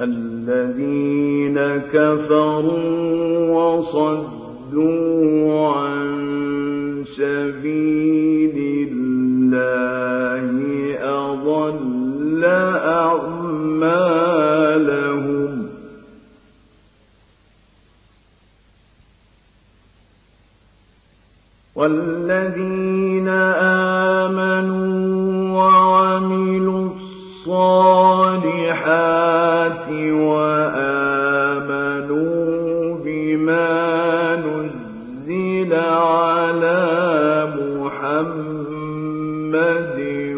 الذين كفروا وصدوا عن سبيل الله أضل أعمالهم والذين آمنوا وعملوا الصالحات وآمنوا بما نزل على محمد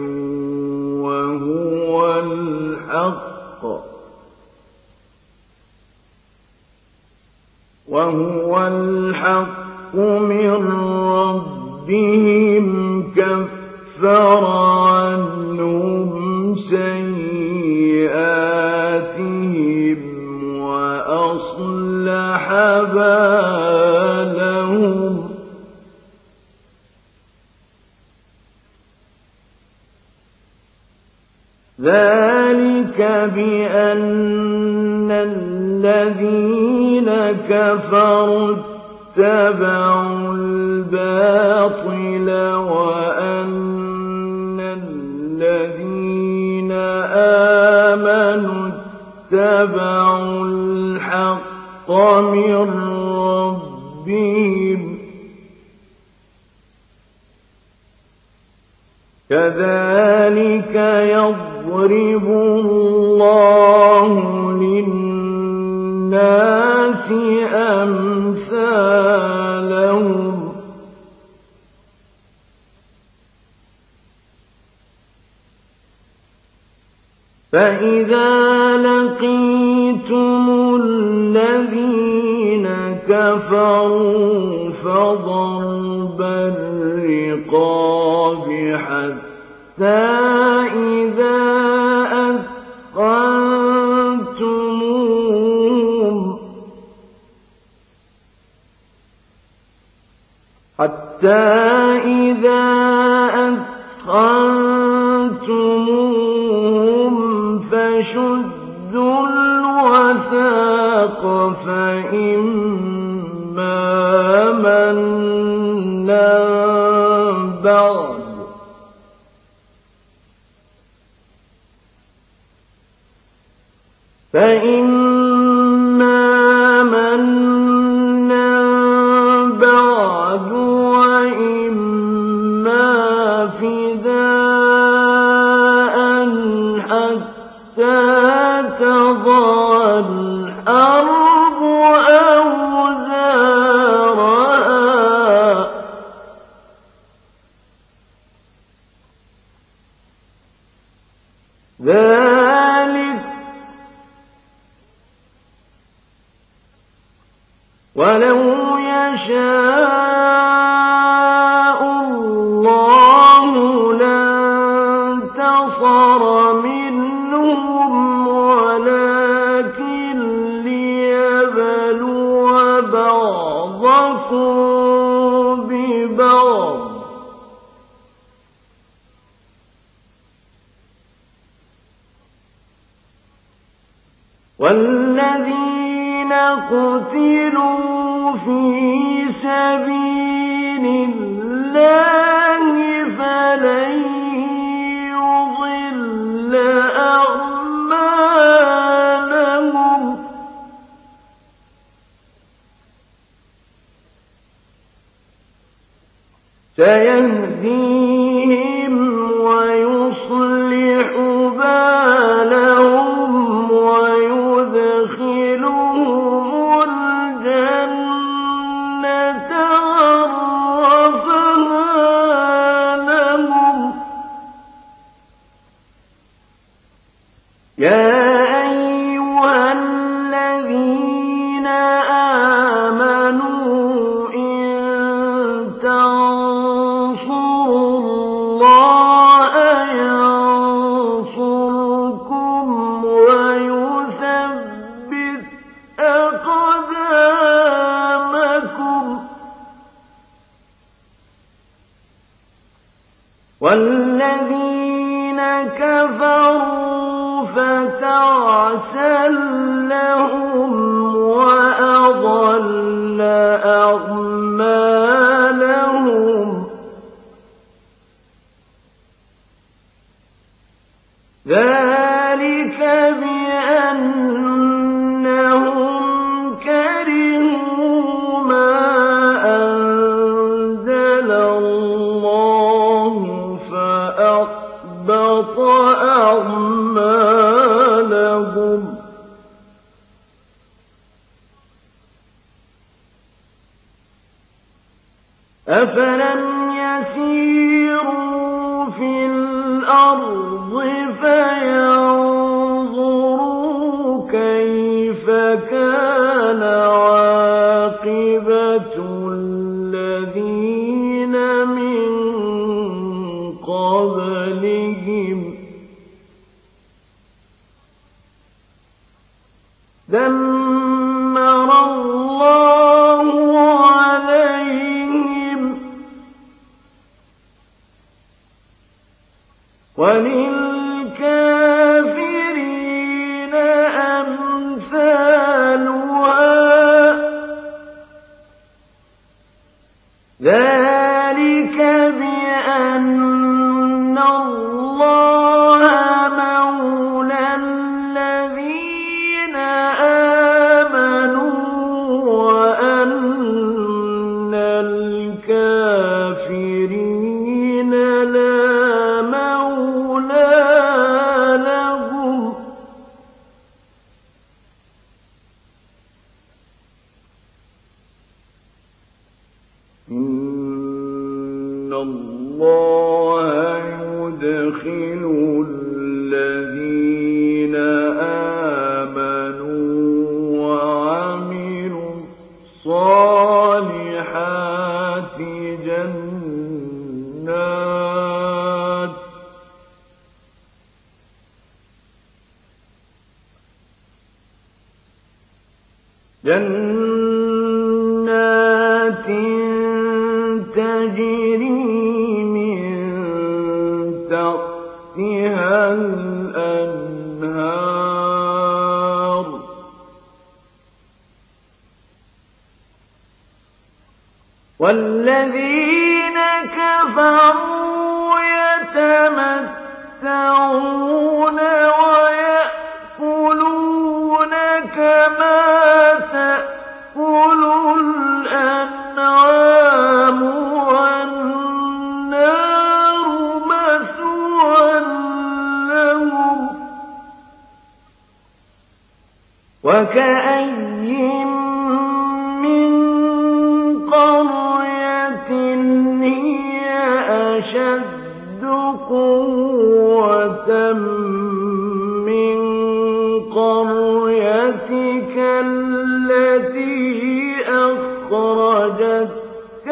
وهو الحق من ربهم كفر عنهم سيئاتهم وأصلح بالهم ذلك بأن الذين كفروا اتبعوا الباطل وأن الذين آمنوا اتبعوا الحق من ربهم كذلك يضرب الله للناس أمثالهم فإذا لقيتم الذين كفروا فضرب الرقاب حتى إذا أثخنتموهم فشدوا الوثاق فإما منا بعد وإما فداء حتى تضع الحرب أوزارها ذلك ولو يشاء الله لانتصر منهم ولكن ليبلو بعضكم ببعض والذين قتلوا في سبيل الله فلن يضل أعمالهم سيهديهم ويصلح بالهم ويدخلهم الجنة عرفها لهم يا أيها الذين آمنوا إن تنصروا الله ينصركم ويثبت أقدامكم والذين كفروا تعسا لهم وأضل أعمالهم ذلك بأنهم كرهوا ما أنزل الله فأحبط أعمالهم أفلم يسيروا في الأرض فينظروا كيف كان عاقبة الذين من قبلهم دمر الله عليهم وللكافرين أمثالها ذلك بأن الله مولى الذين آمنوا وأن الكافرين لا مولى لهم إن الله يدخل الذين آمنوا وعملوا الصالحات جنات تجري من تحتها الأنهار والذين كفروا يتمتعون ويأكلون كما تأكل الأنعام والنار مثوى لهم وكأين من قرية هي أشد قوة من قريتك التي أخرجتك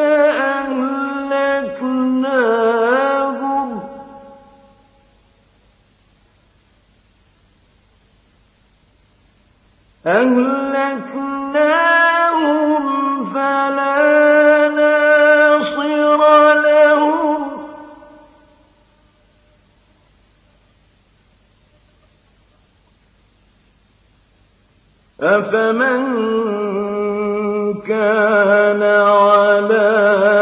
أهلكناهم فلا ناصر لهم أفمن كان على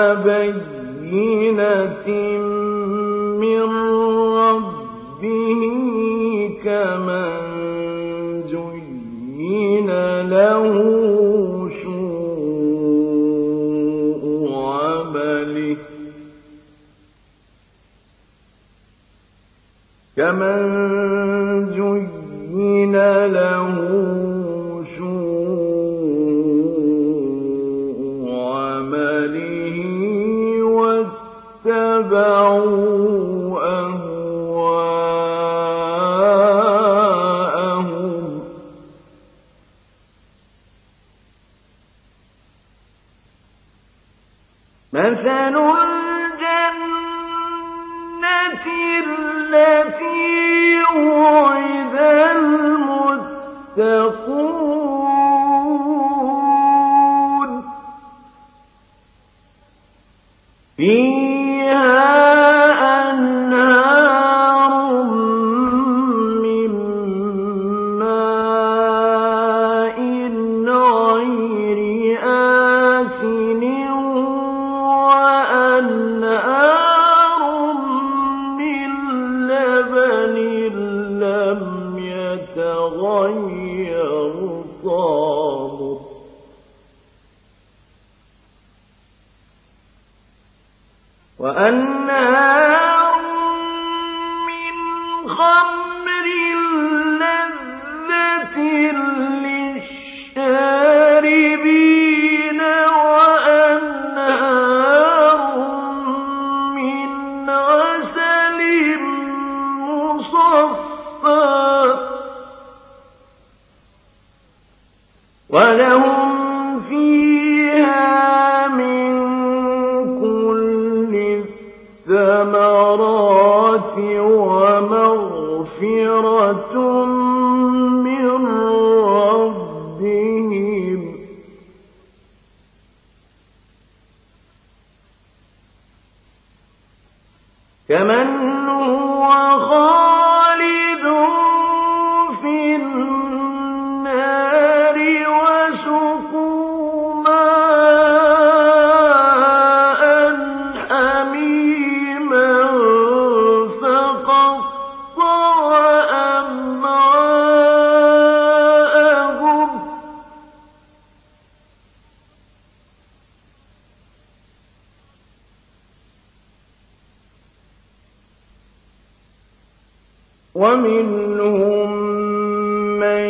بينة من ربه كمن زين له سوء عمله واتبعوا أهواءهم مثل الجنة التي وعد المتقون فيها أنهار من يتغير طعمه وأنهار من خمر لذة للشاربين وأنهار من عسل مصفى ولهم فيها من كل الثمرات ومغفرة من ربهم كمن هو خالد في النار وسقوا ماء حميما فقطع أمعاءهم ومنهم من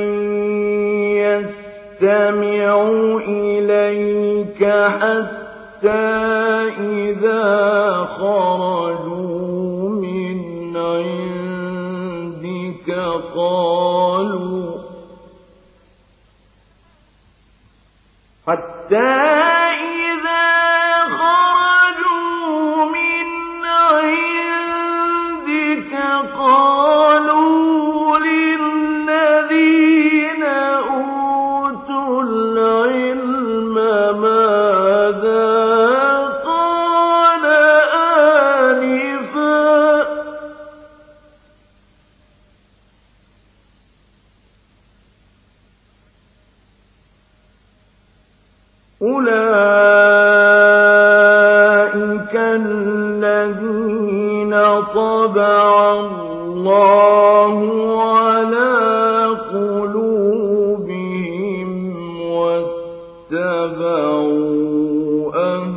يستمع إليك حتى إذا خرجوا من عندك قالوا للذين أوتوا العلم ماذا قال آنفا أولئك الذين طبع الله على قلوبهم واتبعوا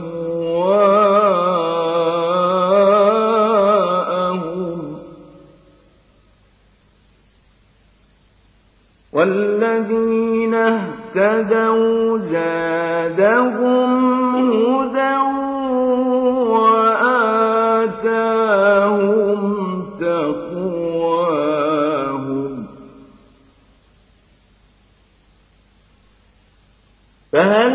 أهواءهم والذين اهتدوا زادهم هدى وآتاهم تقواهم فهل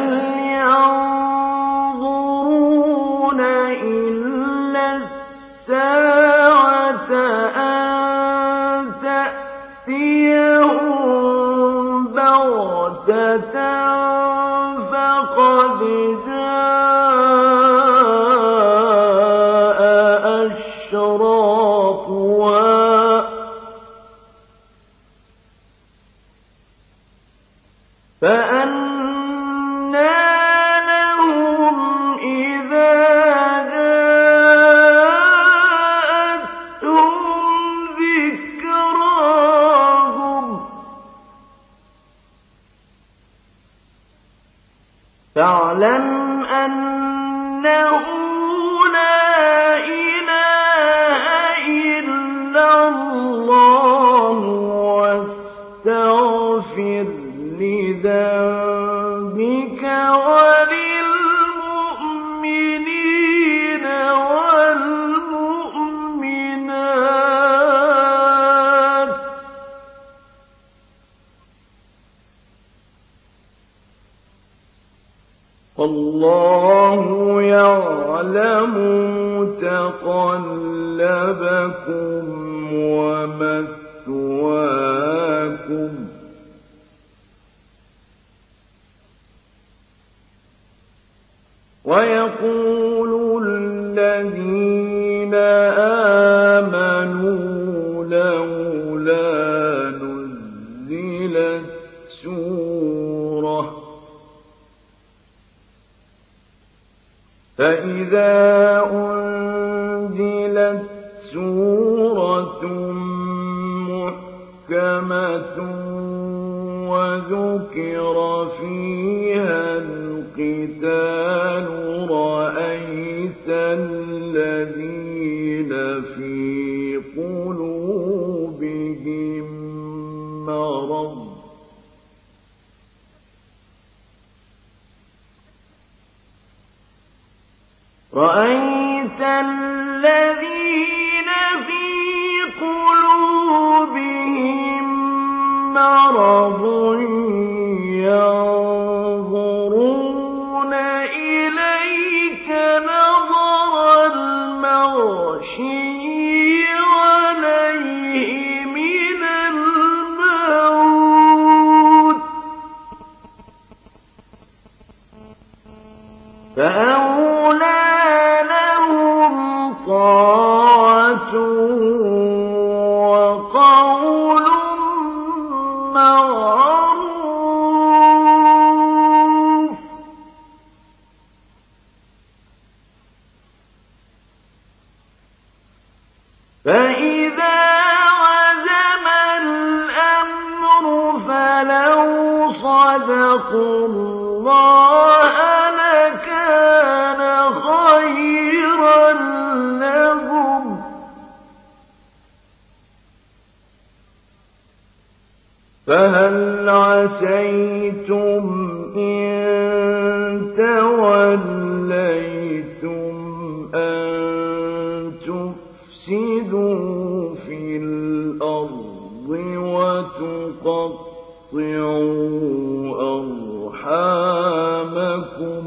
ينظرون إلا الساعة أن تأتيهم بغتة فقد جاء أشراطها فأنى لهم إذا جاءتهم ذكراهم فاعلم أنه لا إله إلا الله واستغفر لذنبك وللمؤمنين والمؤمنات والله يعلم متقلبكم ومثواكم ويقول الذين آمنوا لولا نزلت سورة فإذا أنزلت سورة محكمة مُحْكَمَةٌ وَذُكِرَ فِيهَا الْقِتَالُ رَأَيْتَ الَّذِينَ فِي قُلُوبِهِم مَّرَضٌ يَنظُرُونَ إِلَيْكَ نَظَرَ الْمَغْشِيِّ عَلَيْهِ مِنَ الْمَوْتِ فَأَوْلَىٰ لَهُمْ طَاعَةٌ وَقَوْلٌ مَّعْرُوفٌ فَإِذَا عَزَمَ الْأَمْرُ فَلَوْ صَدَقُوا اللَّهَ لَكَانَ خَيْرًا لَّهُمْ فَهَلْ عَسَيْتُمْ إِن تَوَلَّيْتُمْ أَن تُفْسِدُوا فِي الْأَرْضِ وَتُقَطِّعُوا أَرْحَامَكُمْ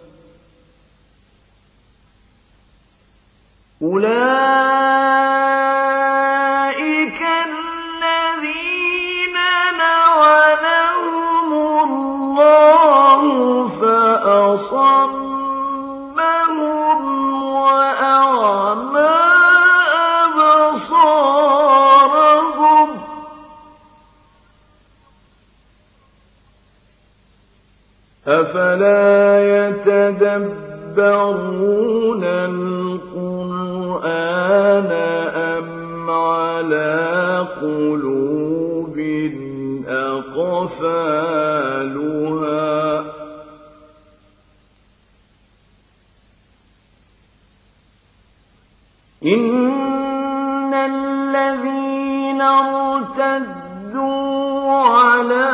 أُولَٰئِكَ الَّذِينَ لَعَنَهُمُ اللَّهُ فَأَصَمَّهُمْ وَأَعْمَىٰ أَبْصَارَهُمْ أَفَلَا يَتَدَبَّرُونَ الْقُرْآنَ أَمْ عَلَىٰ قُلُوبٍ أَقْفَالُهَا إِنَّ الَّذِينَ ارْتَدُّوا عَلَىٰ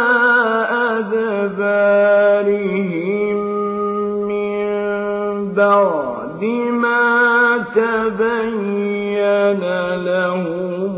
أَدْبَارِهِم مِّن بَعْدِ مَا تَبَيَّنَ لَهُمُ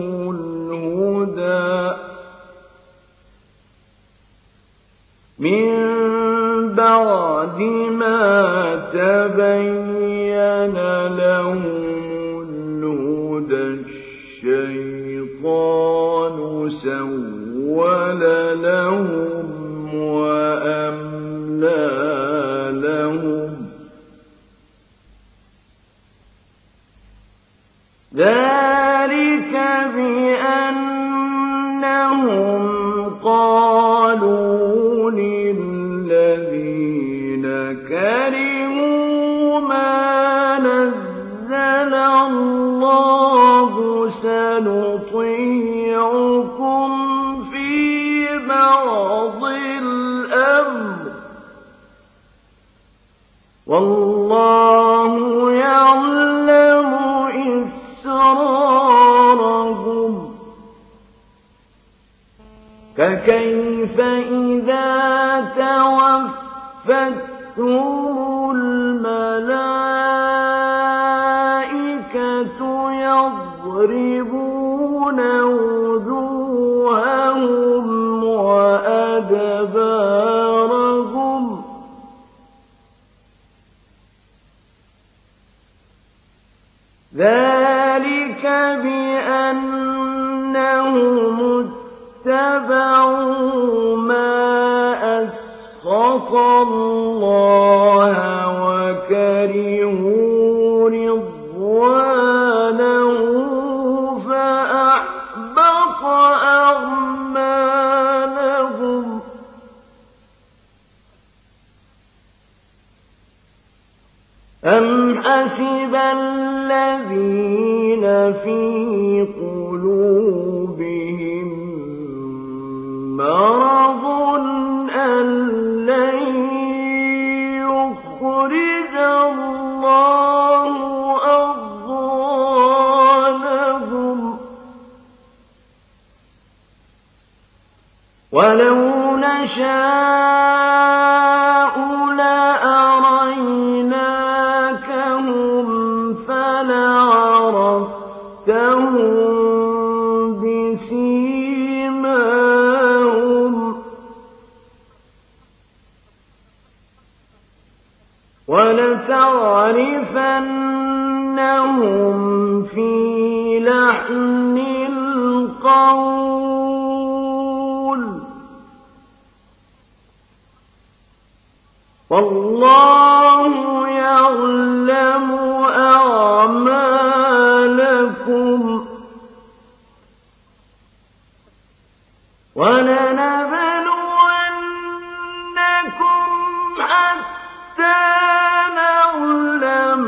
الْهُدَى الشَّيْطَانُ سَوَّلَ لَهُمْ وَأَمْلَىٰ لَهُمْ ذَٰلِكَ بِأَنَّهُمْ قَالُوا لِلَّذِينَ كَرِهُوا مَا نَزَّلَ اللَّهُ سَنُطِيعُكُمْ فِي بَعْضِ الْأَمْرِ وَاللَّهُ يَعْلَمُ إِسْرَارَهُمْ فَكَيْفَ إِذَا تَوَفَّتْهُمُ الْمَلَائِكَةُ يَضْرِبُونَ وُجُوهَهُمْ وَأَدْبَارَهُمْ ذَلِكَ بِأَنَّهُمُ اتَّبَعُوا مَا أَسْخَطَ اللَّهَ وَكَرِهُوا رِضْوَانَهُ فَأَحْبَطَ أَعْمَالَهُمْ أَمْ حَسِبَ الَّذِينَ فِي قُلُوبِهِم وَلَوْ نَشَاءُ لَأَرَيْنَاكَهُمْ فَلَعَرَفْتَهُم بِسِيمَاهُمْ وَلَتَعْرِفَنَّهُمْ فِي لَحْنِ الْقَوْلِ ۚ وَاللَّهُ يَعْلَمُ أَعْمَالَكُمْ ۚ وَلَنَبْلُوَنَّكُمْ حَتَّىٰ نَعْلَمَ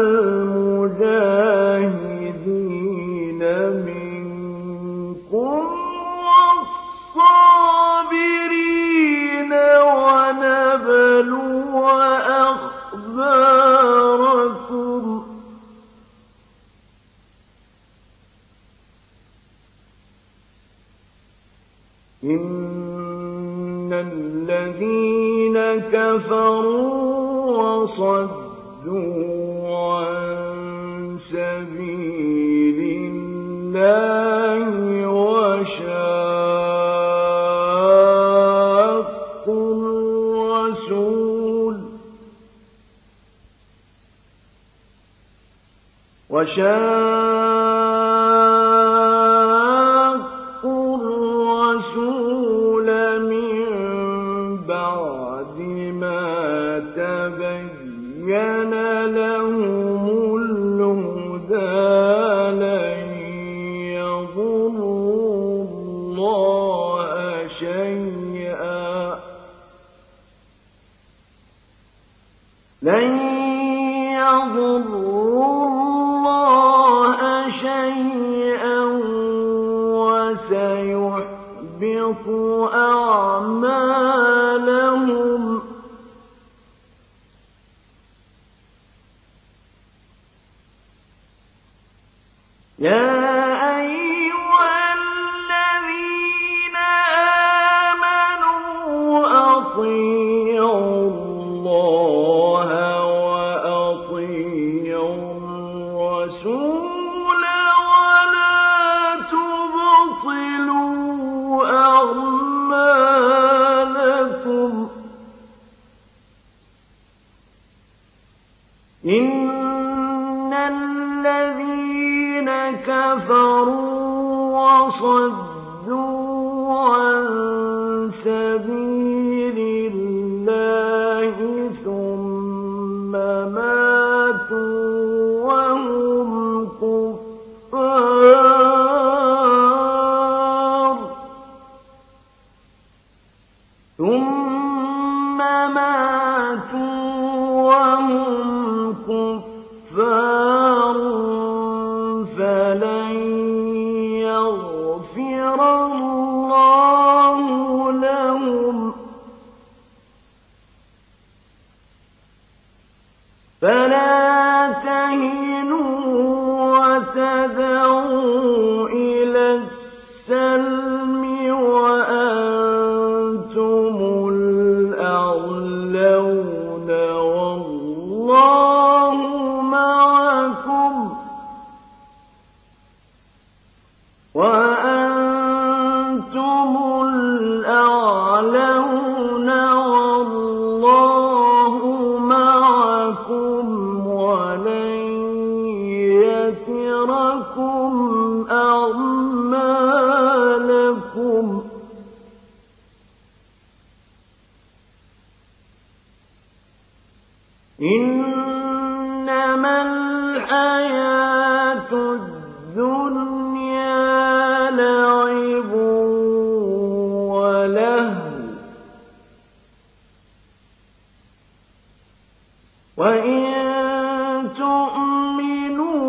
الْمُجَاهِدِينَ مِنكُمْ وَالصَّابِرِينَ وَنَبْلُوَ أَخْبَارَكُمْ ۚ إِنَّ الَّذِينَ كَفَرُوا وَصَدُّوا عَن سَبِيلِ اللَّهِ وَشَاقُّوا الرَّسُولَ مِن بَعْدِ مَا تَبَيَّنَ لَهُمُ الْهُدَىٰ لَن يَضُرُّوا اللَّهَ شَيْئًا وَسَيُحْبِطُ أَعْمَالَهُمْ ۚ يَا أَيُّهَا الَّذِينَ آمَنُوا أَطِيعُوا اللَّهَ وَأَطِيعُوا الرَّسُولَ وَلَا تُبْطِلُوا أَعْمَالَكُمْ ۚ إِنَّ الَّذِينَ كَفَرُوا وَصَدُّوا عَن سَبِيلِ اللَّهِ ثُمَّ مَاتُوا وَهُمْ كُفَّارٌ فَلَن يَغْفِرَ اللَّهُ لَهُمْ ۖ فَلَا تَهِنُوا وَتَدْعُوا إِلَى السَّلْمِ وَأَنتُمُ الْأَعْلَوْنَ وَاللَّهُ مَعَكُمْ وَلَن يَتِرَكُمْ أَعْمَالَكُمْ ۚ إِنَّمَا الْحَيَاةُ الدُّنْيَا لَعِبٌ وَلَهْوٌ ۚ وَإِن تُؤْمِنُوا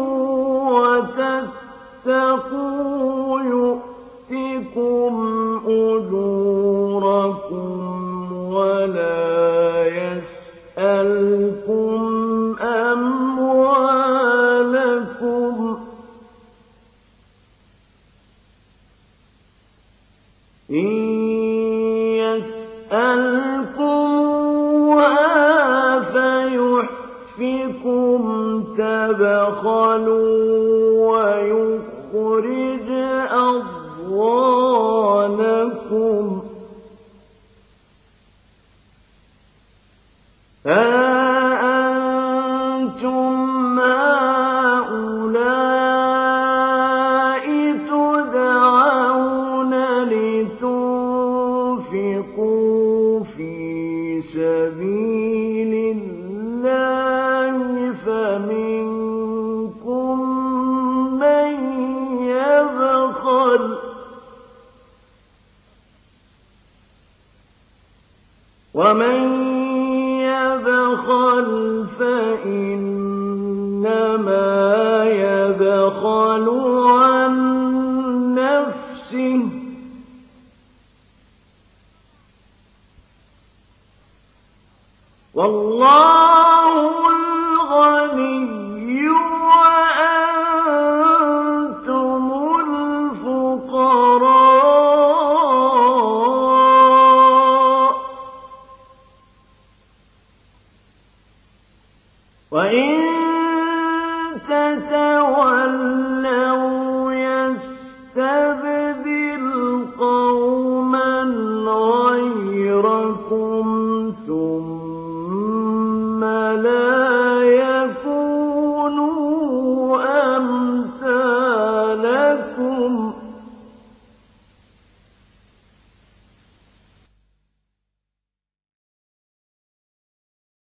وَتَتَّقُوا يُؤْتِكُمْ أُجُورَكُمْ وَلَا يَسْأَلْكُمْ أَمْوَالَكُمْ ۖ إِن أنفقوا في سبيل الله فمنكم من يبخل ومن يبخل فإنما يبخل عن نفسه والله